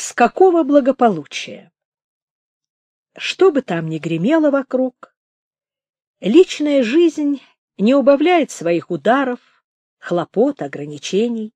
С какого благополучия? Что бы там ни гремело вокруг, личная жизнь не убавляет своих ударов, хлопот, ограничений.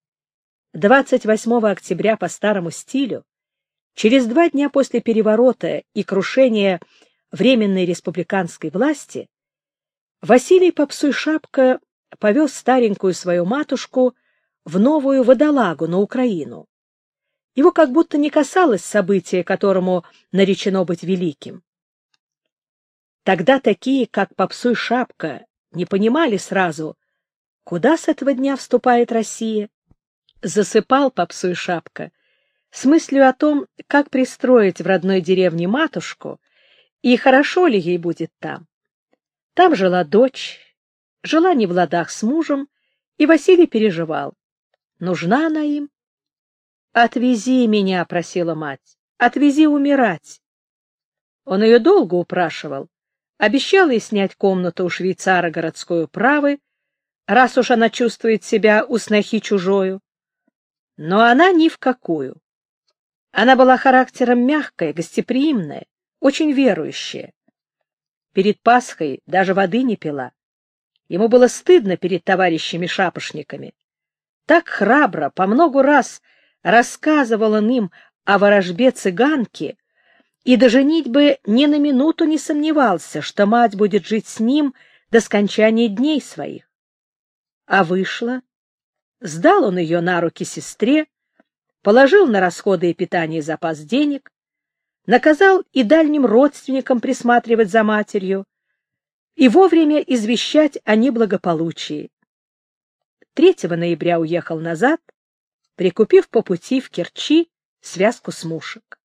28 октября по старому стилю, через 2 дня после переворота и крушения Временной республиканской власти, Василий Попсуй-Шапка повез старенькую свою матушку в Новую Водолагу на Украину. Его как будто не касалось события, которому наречено быть великим. Тогда такие, как Попсуй-Шапка, не понимали сразу, куда с этого дня вступает Россия. Засыпал Попсуй-Шапка с мыслью о том, как пристроить в родной деревне матушку и хорошо ли ей будет там. Там жила дочь, жила не в ладах с мужем, и Василий переживал. Нужна она им? «Отвези меня», — просила мать, — «отвези умирать». Он ее долго упрашивал, обещал ей снять комнату у швейцара городской управы, раз уж она чувствует себя у снохи чужою. Но она ни в какую. Она была характером мягкая, гостеприимная, очень верующая. Перед Пасхой даже воды не пила. Ему было стыдно перед товарищами-шапошниками. Так храбро, по много раз рассказывал он им о ворожбе цыганки, и до женитьбы ни на минуту не сомневался, что мать будет жить с ним до скончания дней своих. А вышло. Сдал он ее на руки сестре, положил на расходы и питание запас денег, наказал и дальним родственникам присматривать за матерью и вовремя извещать о неблагополучии. 3 ноября уехал назад, прикупив по пути в Керчи связку смушек.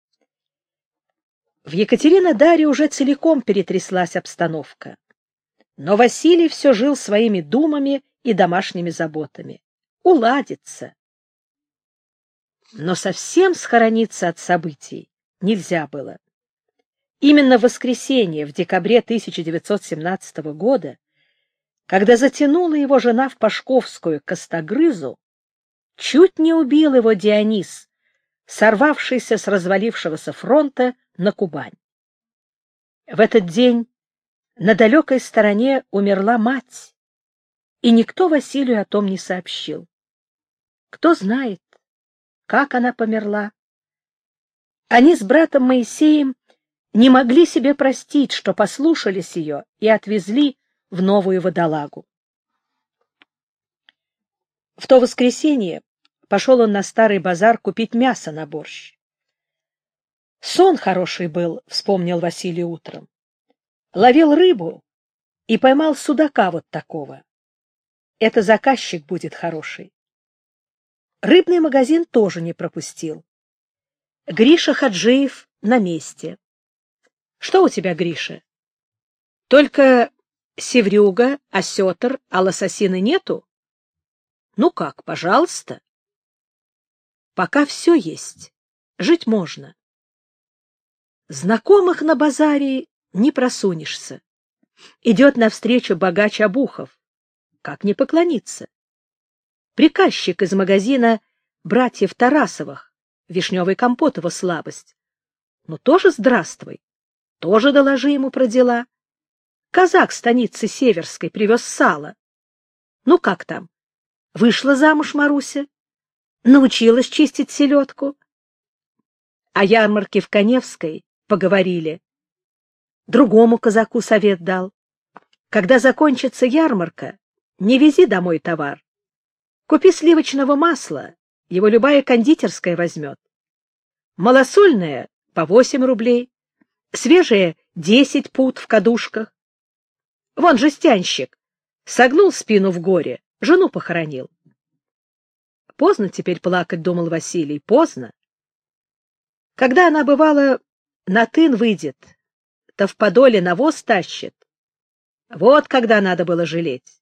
В Екатеринодаре уже целиком перетряслась обстановка, но Василий все жил своими думами и домашними заботами. Уладится. Но совсем схорониться от событий нельзя было. Именно в воскресенье, в декабре 1917 года, когда затянула его жена в Пашковскую к Костогрызу, чуть не убил его Дионис, сорвавшийся с развалившегося фронта на Кубань. В этот день на далекой стороне умерла мать, и никто Василию о том не сообщил. Кто знает, как она померла. Они с братом Моисеем не могли себе простить, что послушались ее и отвезли в Новую Водолагу. В то воскресенье пошел он на Старый базар купить мясо на борщ. Сон хороший был, вспомнил Василий утром. Ловил рыбу и поймал судака вот такого. Это заказчик будет хороший. Рыбный магазин тоже не пропустил. Гриша Хаджиев на месте. Что у тебя, Гриша? Только севрюга, осетр, а лососины нету? Ну как, пожалуйста. Пока все есть. Жить можно. Знакомых на базаре не просунешься. Идет навстречу богач Обухов. Как не поклониться? Приказчик из магазина братьев Тарасовых, вишневый компот его слабость. Ну, тоже здравствуй, тоже доложи ему про дела. Казак станицы Северской привез сало. Ну, как там? Вышла замуж Маруся? Научилась чистить селедку? О ярмарке в Каневской поговорили. Другому казаку совет дал. Когда закончится ярмарка, не вези домой товар. Купи сливочного масла, его любая кондитерская возьмет. Малосольное — по 8 рублей, свежее — 10 пуд в кадушках. Вон жестянщик согнул спину в горе, жену похоронил. Поздно теперь плакать, думал Василий, поздно. Когда она, бывало, на тын выйдет, то в подоле навоз тащит. Вот когда надо было жалеть.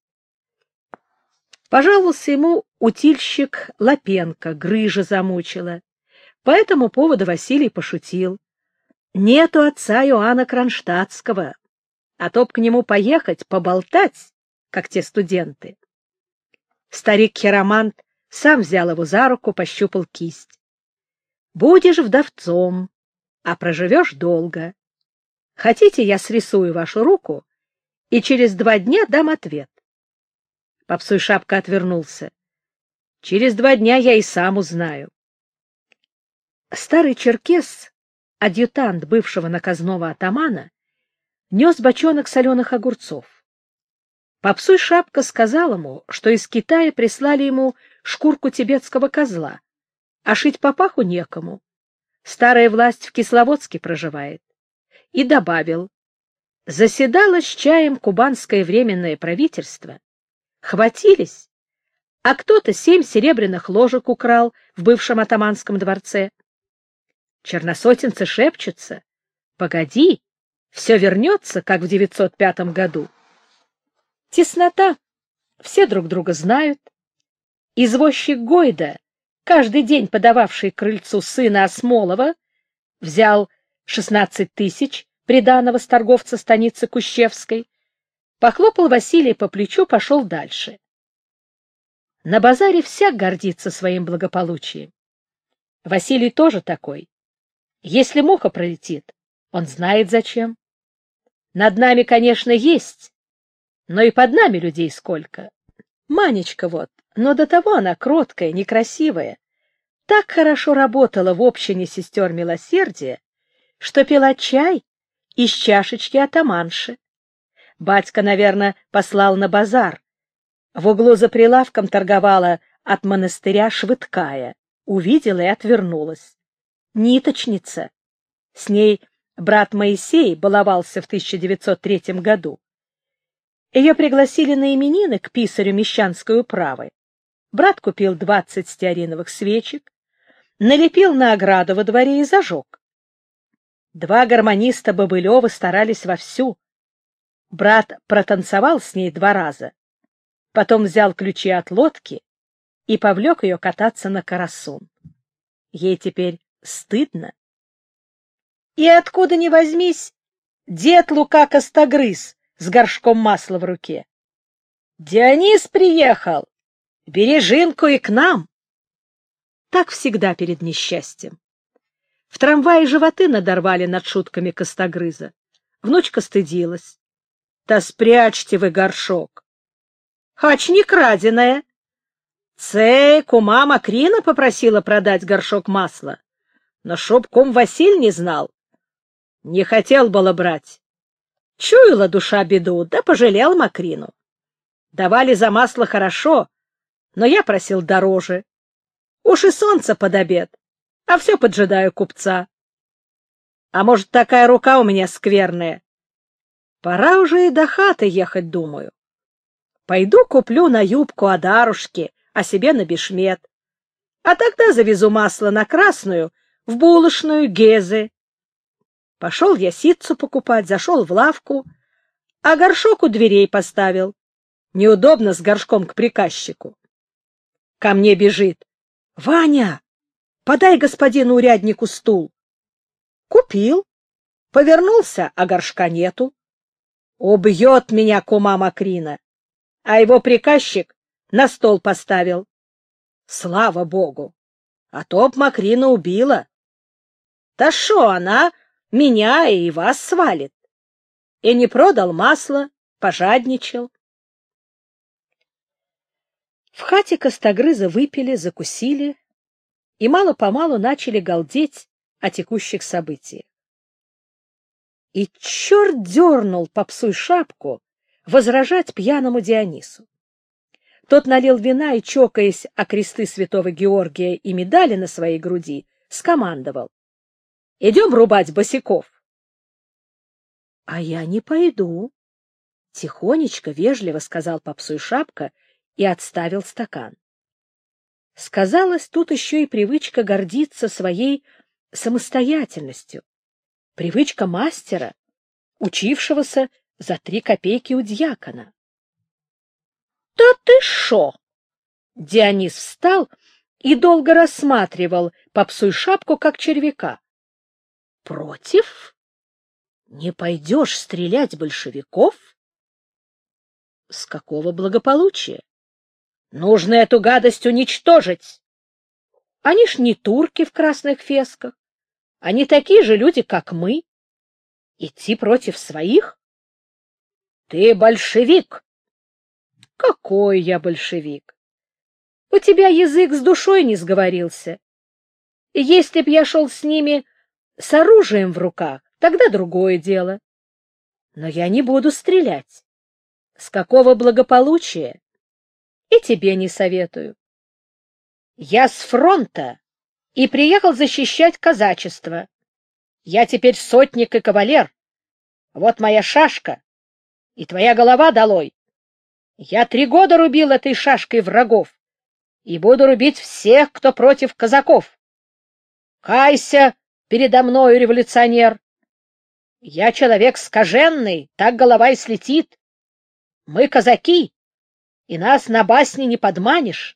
Пожаловался ему утильщик Лапенко, грыжа замучила. По этому поводу Василий пошутил. Нету отца Иоанна Кронштадтского, а то б к нему поехать, поболтать, как те студенты. Старик-хиромант сам взял его за руку, пощупал кисть. Будешь вдовцом, а проживешь долго. Хотите, я срисую вашу руку и через 2 дня дам ответ? Попсуй Шапка отвернулся. Через 2 дня я и сам узнаю. Старый черкес, адъютант бывшего наказного атамана, нес бочонок соленых огурцов. Попсуй Шапка сказал ему, что из Китая прислали ему шкурку тибетского козла, а шить папаху некому. Старая власть в Кисловодске проживает. И добавил: заседало с чаем кубанское временное правительство. Хватились, а кто-то 7 серебряных ложек украл в бывшем атаманском дворце. Черносотенцы шепчутся: погоди, все вернется, как в 905 году. Теснота, все друг друга знают. Извозчик Гойда, каждый день подававший к крыльцу сына Осмолова, взял 16 тысяч приданого с торговца станицы Кущевской, похлопал Василия по плечу, пошел дальше. На базаре всяк гордится своим благополучием. Василий тоже такой. Если муха пролетит, он знает зачем. Над нами, конечно, есть, но и под нами людей сколько. Манечка вот, но до того она кроткая, некрасивая, так хорошо работала в общине сестер милосердия, что пила чай из чашечки атаманши. Батька, наверное, послал на базар. В углу за прилавком торговала от монастыря Швыдкая. Увидела и отвернулась. Ниточница. С ней брат Моисей баловался в 1903 году. Ее пригласили на именины к писарю мещанской управы. Брат купил 20 стеариновых свечек, налепил на ограду во дворе и зажег. 2 гармониста Бобылева старались вовсю. Брат протанцевал с ней 2 раза, потом взял ключи от лодки и повлек ее кататься на карасун. Ей теперь стыдно. И откуда ни возьмись, дед Лука Костогрыз с горшком масла в руке. Дионис приехал, бери Жинку и к нам. Так всегда перед несчастьем. В трамвае животы надорвали над шутками Костогрыза. Внучка стыдилась. Да спрячьте вы горшок. Хач не краденая. Цей, кума Макрина попросила продать горшок масла, но чтоб кум Василь не знал. Не хотел было брать. Чуяла душа беду, да пожалел Макрину. Давали за масло хорошо, но я просил дороже. Уж и солнце под обед, а все поджидаю купца. А может, такая рука у меня скверная? Пора уже и до хаты ехать, думаю. Пойду куплю на юбку одарушки, а себе на бешмет. А тогда завезу масло на Красную в булочную Гезы. Пошел я ситцу покупать, зашел в лавку, а горшок у дверей поставил. Неудобно с горшком к приказчику. Ко мне бежит: Ваня, подай господину уряднику стул. Купил. Повернулся, а горшка нету. Убьет меня кума Макрина. А его приказчик на стол поставил. Слава богу! А то б Макрина убила. Да шо она меня и вас свалит? И не продал масло, пожадничал. В хате Костогрыза выпили, закусили и мало-помалу начали галдеть о текущих событиях. И черт дернул Попсуй Шапку возражать пьяному Дионису. Тот налил вина и, чокаясь о кресты святого Георгия и медали на своей груди, скомандовал: — Идем рубать босяков. — А я не пойду, — тихонечко, вежливо сказал Попсуй Шапка и отставил стакан. Сказалась тут еще и привычка гордиться своей самостоятельностью, привычка мастера, учившегося за 3 копейки у дьякона. — Да ты шо? Дионис встал и долго рассматривал Попсуй Шапку, как червяка. — Против? Не пойдешь стрелять большевиков? — С какого благополучия? Нужно эту гадость уничтожить. Они ж не турки в красных фесках. Они такие же люди, как мы. Идти против своих? Ты большевик. Какой я большевик? У тебя язык с душой не сговорился. И если б я шел с ними с оружием в руках, тогда другое дело. Но я не буду стрелять. С какого благополучия? И тебе не советую. Я с фронта и приехал защищать казачество. Я теперь сотник и кавалер. Вот моя шашка, и твоя голова долой. Я 3 года рубил этой шашкой врагов, и буду рубить всех, кто против казаков. Кайся передо мною, революционер. Я человек скаженный, так голова и слетит. Мы казаки, и нас на басне не подманишь.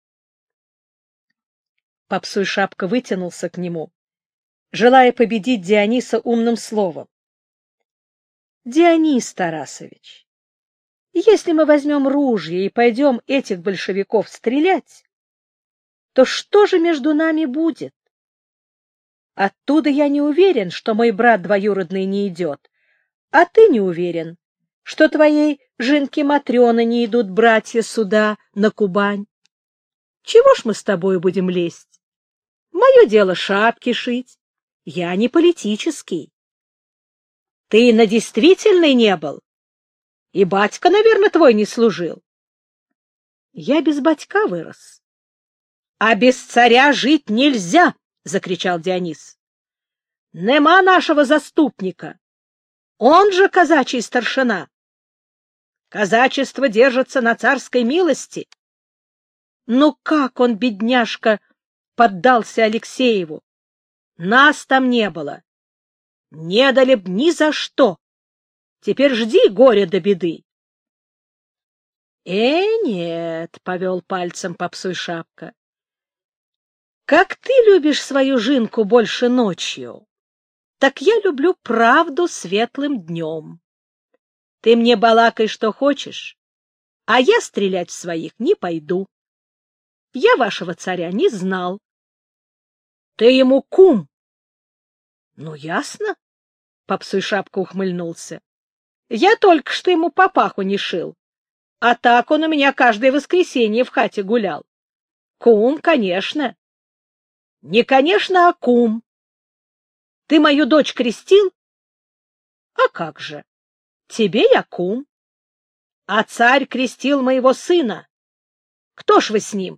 Попсуй Шапка вытянулся к нему, желая победить Диониса умным словом. — Дионис Тарасович, если мы возьмем ружья и пойдем этих большевиков стрелять, то что же между нами будет? Оттуда я не уверен, что мой брат двоюродный не идет, а ты не уверен, что твоей Жинке Матрёны не идут братья сюда, на Кубань. Чего ж мы с тобой будем лезть? Мое дело шапки шить, я не политический. Ты на действительный не был? И батька, наверное, твой не служил. Я без батька вырос. А без царя жить нельзя, — закричал Дионис. Нема нашего заступника. Он же казачий старшина. Казачество держится на царской милости. Ну как он, бедняжка, поддался Алексееву? Нас там не было. Не дали б ни за что. Теперь жди горя до беды. Нет, — повел пальцем Попсуй Шапка. Как ты любишь свою Жинку больше ночью, так я люблю правду светлым днем. Ты мне балакай, что хочешь, а я стрелять в своих не пойду. Я вашего царя не знал. Ты ему кум. Ну, ясно, — Попсуй Шапка ухмыльнулся. Я только что ему папаху не шил, а так он у меня каждое воскресенье в хате гулял. Кум, конечно. Не конечно, а кум. Ты мою дочь крестил? А как же? Тебе я кум. А царь крестил моего сына. Кто ж вы с ним?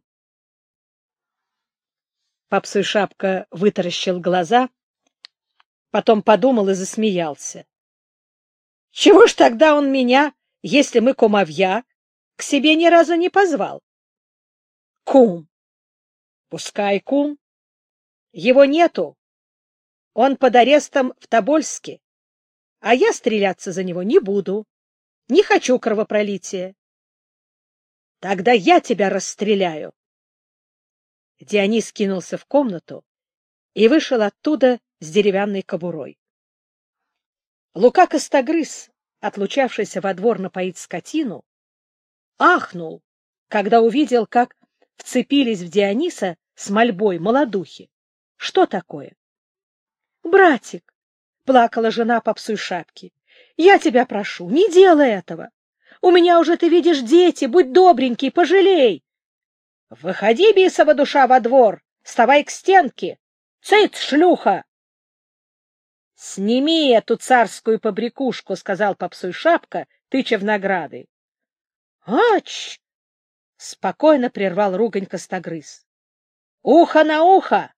Попсуй Шапка вытаращил глаза, потом подумал и засмеялся. Чего ж тогда он меня, если мы кумовья, к себе ни разу не позвал? Кум. Пускай кум. Его нету. Он под арестом в Тобольске, а я стреляться за него не буду. Не хочу кровопролития. Тогда я тебя расстреляю. Дионис кинулся в комнату и вышел оттуда с деревянной кобурой. Лука Костогрыз, отлучавшийся во двор напоить скотину, ахнул, когда увидел, как вцепились в Диониса с мольбой молодухи. Что такое? — Братик, — плакала жена Попсуй Шапки, — я тебя прошу, не делай этого. У меня уже, ты видишь, дети, будь добренький, пожалей. — Выходи, бисова душа, во двор, вставай к стенке. Цыц, шлюха! — Сними эту царскую побрякушку, — сказал Попсуй Шапка, тыча в награды. — Ач! — спокойно прервал ругань Костогрыз. — Ухо на ухо!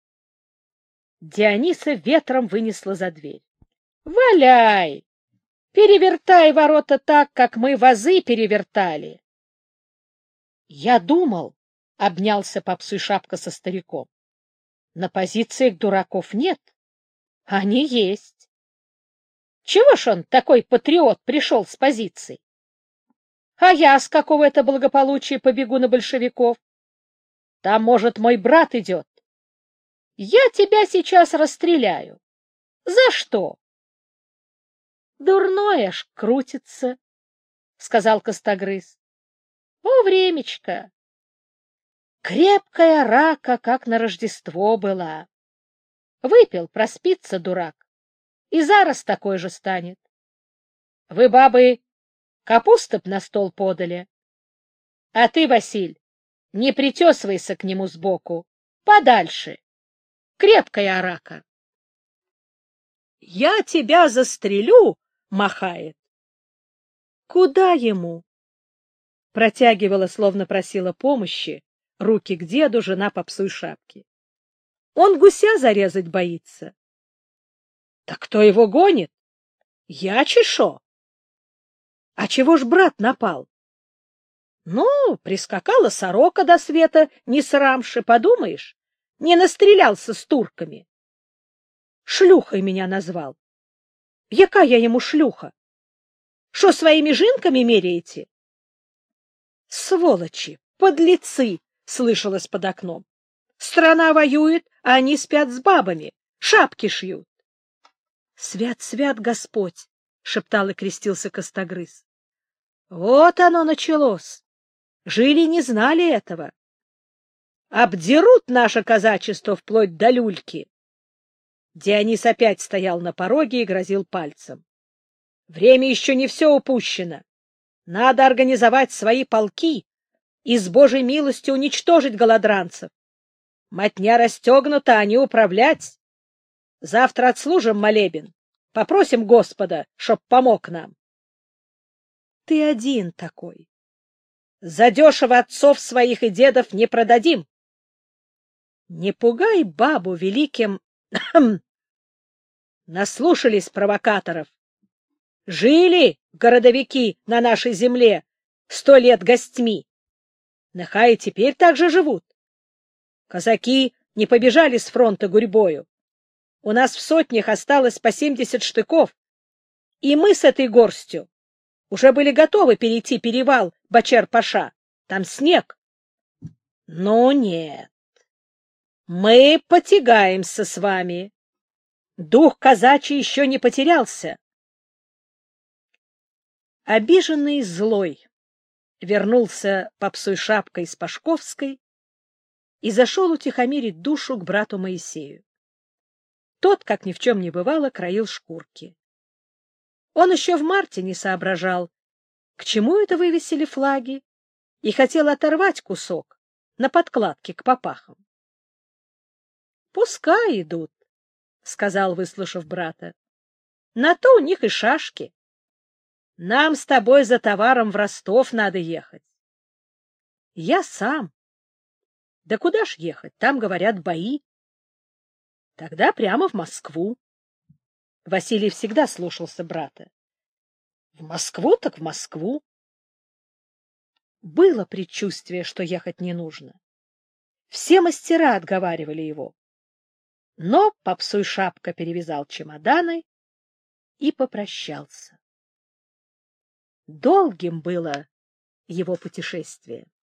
Диониса ветром вынесла за дверь. — Валяй! Перевертай ворота так, как мы вазы перевертали. — Я думал, — обнялся Попсуй Шапка со стариком, — на позициях дураков нет, они есть. Чего ж он, такой патриот, пришел с позиции? А я с какого это благополучия побегу на большевиков? Там, может, мой брат идет. Я тебя сейчас расстреляю. За что? Дурное ж крутится, — сказал Костогрыз. О, времечко! Крепкая рака, как на Рождество была. Выпил, проспится, дурак, и зараз такой же станет. Вы, бабы, капусту б на стол подали. А ты, Василь, не притесывайся к нему сбоку, подальше. Крепкая рака. Я тебя застрелю, махает. Куда ему? Протягивала, словно просила помощи, руки к деду жена попсуй шапки. Он гуся зарезать боится. Так кто его гонит? Я чешо. А чего ж брат напал? Ну, прискакала сорока до света, не срамши, подумаешь, не настрелялся с турками. Шлюхой меня назвал. Яка я ему шлюха? Шо своими жинками меряете? Сволочи, подлецы, слышалось под окном. Страна воюет, а они спят с бабами, шапки шьют. Свят, свят Господь, шептал и крестился Костогрыз. Вот оно началось. Жили, не знали этого. Обдерут наше казачество вплоть до люльки. Дионис опять стоял на пороге и грозил пальцем. Время еще не все упущено. Надо организовать свои полки и с Божьей милостью уничтожить голодранцев. Мотня расстегнута, а не управлять. Завтра отслужим молебен. Попросим Господа, чтоб помог нам. Ты один такой. Задешево отцов своих и дедов не продадим. Не пугай бабу великим... Наслушались провокаторов. Жили городовики на нашей земле 100 лет гостьми. Нехай и теперь так же живут. Казаки не побежали с фронта гурьбою. У нас в сотнях осталось по 70 штыков, и мы с этой горстью уже были готовы перейти перевал Бачер-Паша. Там снег. Но нет. Мы потягаемся с вами. Дух казачий еще не потерялся. Обиженный и злой вернулся попсуй шапкой из Пашковской и зашел утихомирить душу к брату Моисею. Тот, как ни в чем не бывало, краил шкурки. Он еще в марте не соображал, к чему это вывесили флаги, и хотел оторвать кусок на подкладке к попахам. — Пускай идут, — сказал, выслушав брата. — На то у них и шашки. Нам с тобой за товаром в Ростов надо ехать. — Я сам. — Да куда ж ехать? Там, говорят, бои. — Тогда прямо в Москву. Василий всегда слушался брата. — В Москву так в Москву. Было предчувствие, что ехать не нужно. Все мастера отговаривали его. Но попсуй шапка перевязал чемоданы и попрощался. Долгим было его путешествие.